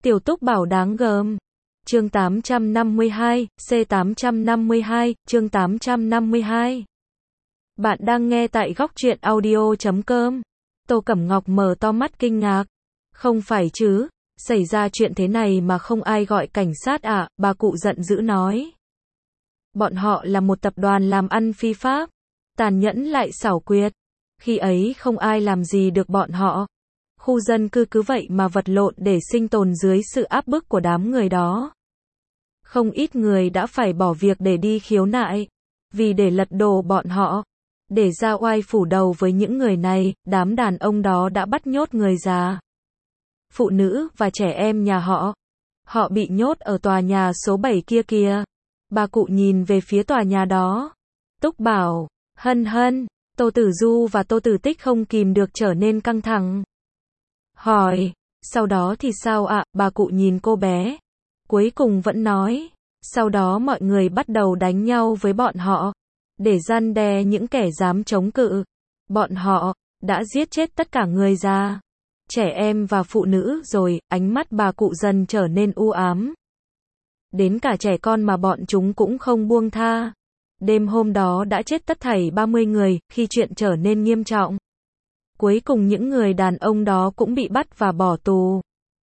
Tiểu Túc Bảo đáng gờm. Chương 852, C852, chương 852. Bạn đang nghe tại góc truyện audio.com. Tô Cẩm Ngọc mở to mắt kinh ngạc. Không phải chứ, xảy ra chuyện thế này mà không ai gọi cảnh sát à, bà cụ giận dữ nói. Bọn họ là một tập đoàn làm ăn phi pháp, tàn nhẫn lại xảo quyệt. Khi ấy không ai làm gì được bọn họ. Khu dân cư cứ vậy mà vật lộn để sinh tồn dưới sự áp bức của đám người đó. Không ít người đã phải bỏ việc để đi khiếu nại, vì để lật đổ bọn họ. Để ra oai phủ đầu với những người này, đám đàn ông đó đã bắt nhốt người già, phụ nữ và trẻ em nhà họ. Họ bị nhốt ở tòa nhà số 7 kia kìa. Bà cụ nhìn về phía tòa nhà đó. Túc Bảo, Hân Hân, Tô Tử Du và Tô Tử Tích không kìm được trở nên căng thẳng. Hỏi, sau đó thì sao ạ? Bà cụ nhìn cô bé. Cuối cùng vẫn nói, sau đó mọi người bắt đầu đánh nhau với bọn họ, để răn đe những kẻ dám chống cự. Bọn họ đã giết chết tất cả người già, trẻ em và phụ nữ rồi, ánh mắt bà cụ dần trở nên u ám. Đến cả trẻ con mà bọn chúng cũng không buông tha. Đêm hôm đó đã chết tất thảy 30 người, khi chuyện trở nên nghiêm trọng. Cuối cùng những người đàn ông đó cũng bị bắt và bỏ tù.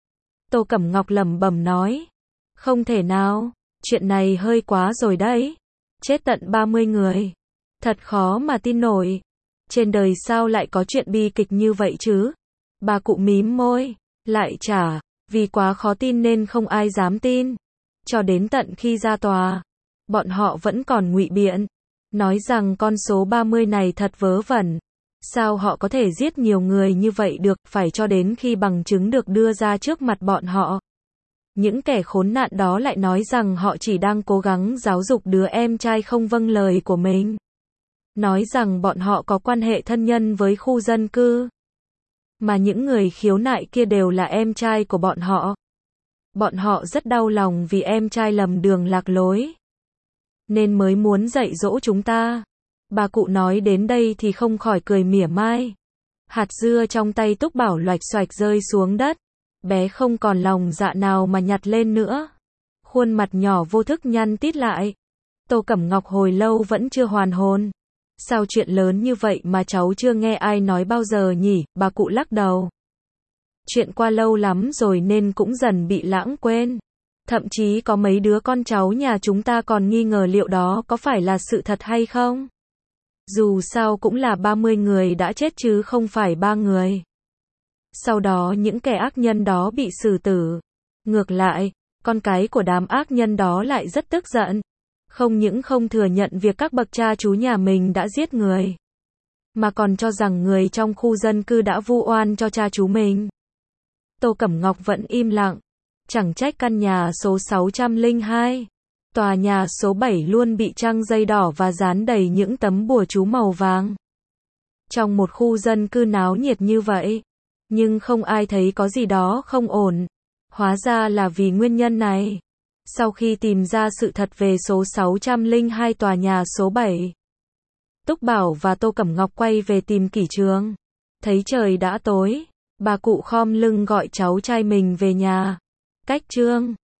Tô Cẩm Ngọc lẩm bẩm nói. Không thể nào, chuyện này hơi quá rồi đấy. Chết tận 30 người. Thật khó mà tin nổi. Trên đời sao lại có chuyện bi kịch như vậy chứ? Bà cụ mím môi. Lại chả, vì quá khó tin nên không ai dám tin. Cho đến tận khi ra tòa, bọn họ vẫn còn ngụy biện, nói rằng con số 30 này thật vớ vẩn. Sao họ có thể giết nhiều người như vậy được, phải cho đến khi bằng chứng được đưa ra trước mặt bọn họ. Những kẻ khốn nạn đó lại nói rằng họ chỉ đang cố gắng giáo dục đứa em trai không vâng lời của mình. Nói rằng bọn họ có quan hệ thân nhân với khu dân cư. Mà những người khiếu nại kia đều là em trai của bọn họ. Bọn họ rất đau lòng vì em trai lầm đường lạc lối, nên mới muốn dạy dỗ chúng ta. Bà cụ nói đến đây thì không khỏi cười mỉa mai. Hạt dưa trong tay Túc Bảo loạch xoạch rơi xuống đất. Bé không còn lòng dạ nào mà nhặt lên nữa. Khuôn mặt nhỏ vô thức nhăn tít lại. Tô Cẩm Ngọc hồi lâu vẫn chưa hoàn hồn. Sao chuyện lớn như vậy mà cháu chưa nghe ai nói bao giờ nhỉ? Bà cụ lắc đầu. Chuyện qua lâu lắm rồi nên cũng dần bị lãng quên. Thậm chí có mấy đứa con cháu nhà chúng ta còn nghi ngờ liệu đó có phải là sự thật hay không. Dù sao cũng là 30 người đã chết chứ không phải 3 người. Sau đó những kẻ ác nhân đó bị xử tử. Ngược lại, con cái của đám ác nhân đó lại rất tức giận. Không những không thừa nhận việc các bậc cha chú nhà mình đã giết người, mà còn cho rằng người trong khu dân cư đã vu oan cho cha chú mình. Tô Cẩm Ngọc vẫn im lặng. Chẳng trách căn nhà số 602, tòa nhà số 7 luôn bị trăng dây đỏ và dán đầy những tấm bùa chú màu vàng. Trong một khu dân cư náo nhiệt như vậy, nhưng không ai thấy có gì đó không ổn. Hóa ra là vì nguyên nhân này. Sau khi tìm ra sự thật về số 602 tòa nhà số 7, Túc Bảo và Tô Cẩm Ngọc quay về tìm Kỷ Trường. Thấy trời đã tối, bà cụ khom lưng gọi cháu trai mình về nhà. Cách Trương,